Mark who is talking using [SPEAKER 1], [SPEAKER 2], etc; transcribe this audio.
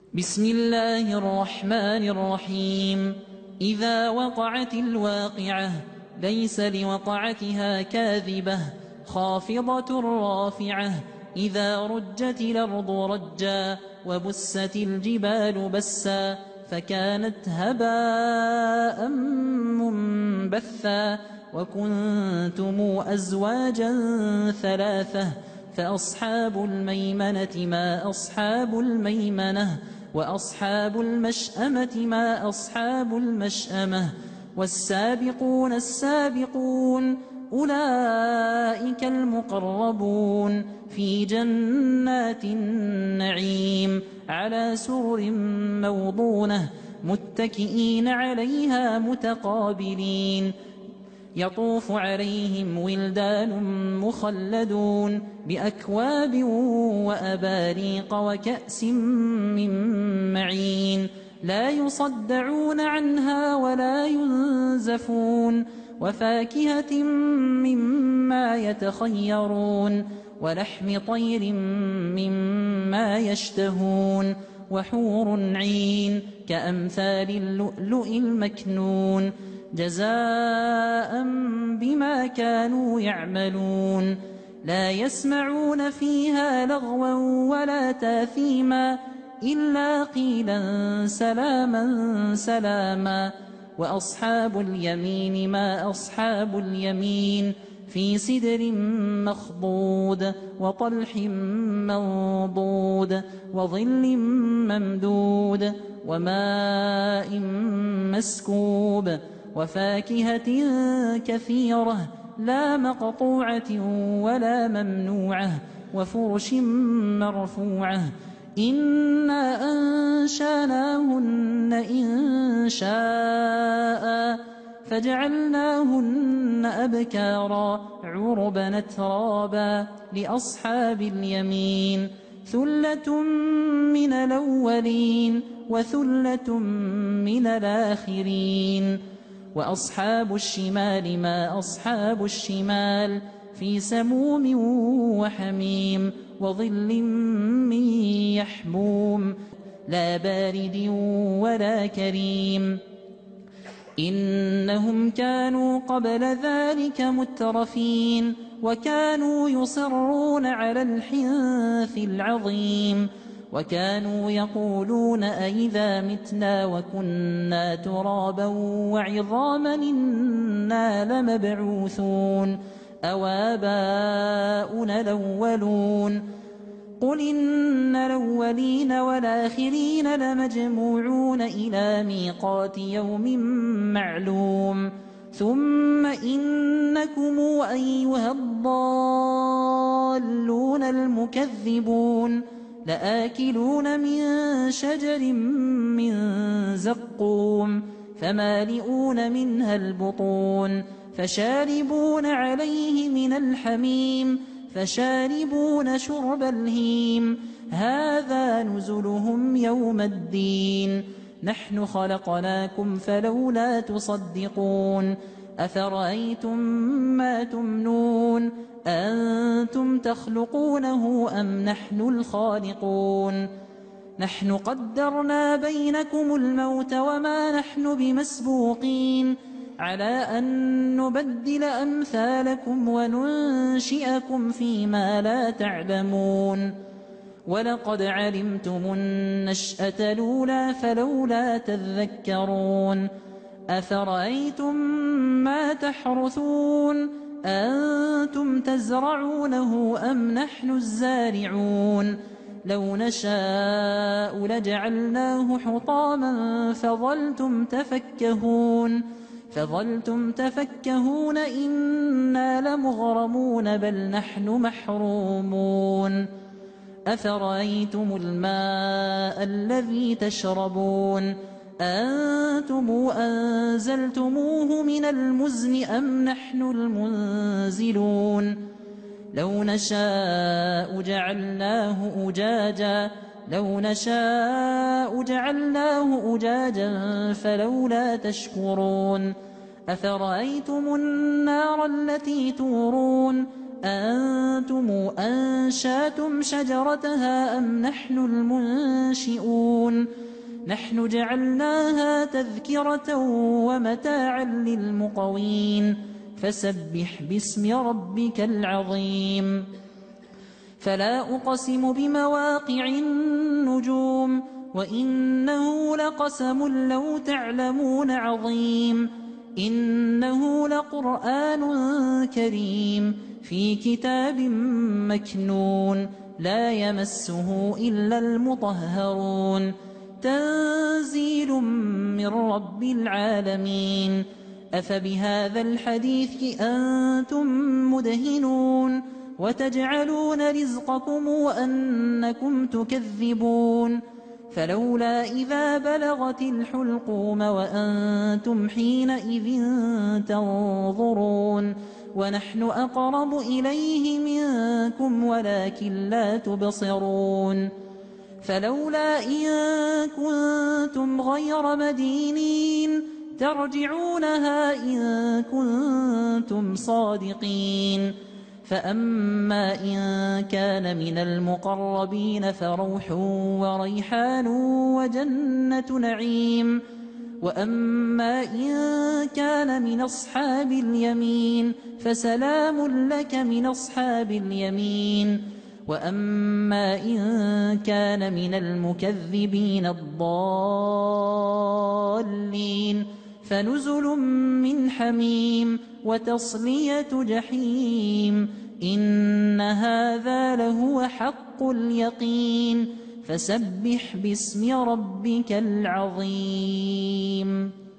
[SPEAKER 1] بسم الله الرحمن الرحيم. إذا وقعت الواقعة ليس لوقعتها كاذبة خافضة رافعة. إذا رجت الأرض رجا وبست الجبال بسا فكانت هباء منبثا وكنتم أزواجا ثلاثة فأصحاب الميمنة ما أصحاب الميمنة وأصحاب المشأمة ما أصحاب المشأمة والسابقون السابقون أولئك المقربون في جنات النعيم على سرر موضونة متكئين عليها متقابلين يطوف عليهم ولدان مخلدون بأكواب وأباريق وكأس من معين لا يصدعون عنها ولا ينزفون وفاكهة مما يتخيرون ولحم طير مما يشتهون وحور عين كأمثال اللؤلؤ المكنون جزاء بما كانوا يعملون لا يسمعون فيها لغوا ولا تاثيما إلا قيلا سلاما سلاما وأصحاب اليمين ما أصحاب اليمين في سدر مخضود وطلح منضود وظل ممدود وماء مسكوب وفاكهة كثيرة لا مقطوعة ولا ممنوعة وفرش مرفوعة إنا أنشاناهن إنشاء فجعلناهن أبكارا عربا أترابا لأصحاب اليمين ثلة من الأولين وثلة من الآخرين وأصحاب الشمال ما أصحاب الشمال في سموم وحميم وظل من يحموم لا بارد ولا كريم إنهم كانوا قبل ذلك مترفين وكانوا يصرون على الحنث العظيم وكانوا يقولون أئذا متنا وكنا ترابا وعظاما إنا لمبعوثون أو آباؤنا الأولون قل إن الأولين والآخرين لمجموعون إلى ميقات يوم معلوم ثم إنكم أيها الضالون المكذبون لآكلون من شجر من زقوم فمالئون منها البطون فشاربون عليه من الحميم فشاربون شرب الهيم هذا نزلهم يوم الدين نحن خلقناكم فلولا تصدقون أفرأيتم ما تمنون أنتم تخلقونه أم نحن الخالقون نحن قدرنا بينكم الموت وما نحن بمسبوقين على أن نبدل أمثالكم وننشئكم فيما لا تعلمون ولقد علمتم النشأة الأولى فلولا تذكرون أفرأيتم ما تحرثون أنتم تزرعونه أم نحن الزارعون لو نشاء لجعلناه حطاما فظلتم تفكهون إنا لمغرمون بل نحن محرومون أفرأيتم الماء الذي تشربون أنتم أنزلتموه من المزن أم نحن المنزلون لو نشاء جعلناه أجاجا فلولا تشكرون أفرأيتم النار التي تورون أأنتم أنشأتم شجرتها أم نحن المنشئون نحن جعلناها تذكرة ومتاعا للمقوين فسبح باسم ربك العظيم فلا أقسم بمواقع النجوم وإنه لقسم لو تعلمون عظيم إنه لقرآن كريم في كتاب مكنون لا يمسه إلا المطهرون تنزيل من رب العالمين أفبهذا الحديث أنتم مدهنون وتجعلون رزقكم وأنكم تكذبون فلولا إذا بلغت الحلقوم وأنتم حينئذ تنظرون ونحن أقرب إليه منكم ولكن لا تبصرون فلولا إن كنتم غير مدينين ترجعونها إن كنتم صادقين فأما إن كان من المقربين فروح وريحان وجنة نعيم وأما إن كان من أصحاب اليمين فسلام لك من أصحاب اليمين وأما إن كان من المكذبين الضالين فنزل من حميم وتصلية جحيم إن هذا لهو حق اليقين فسبح باسم ربك العظيم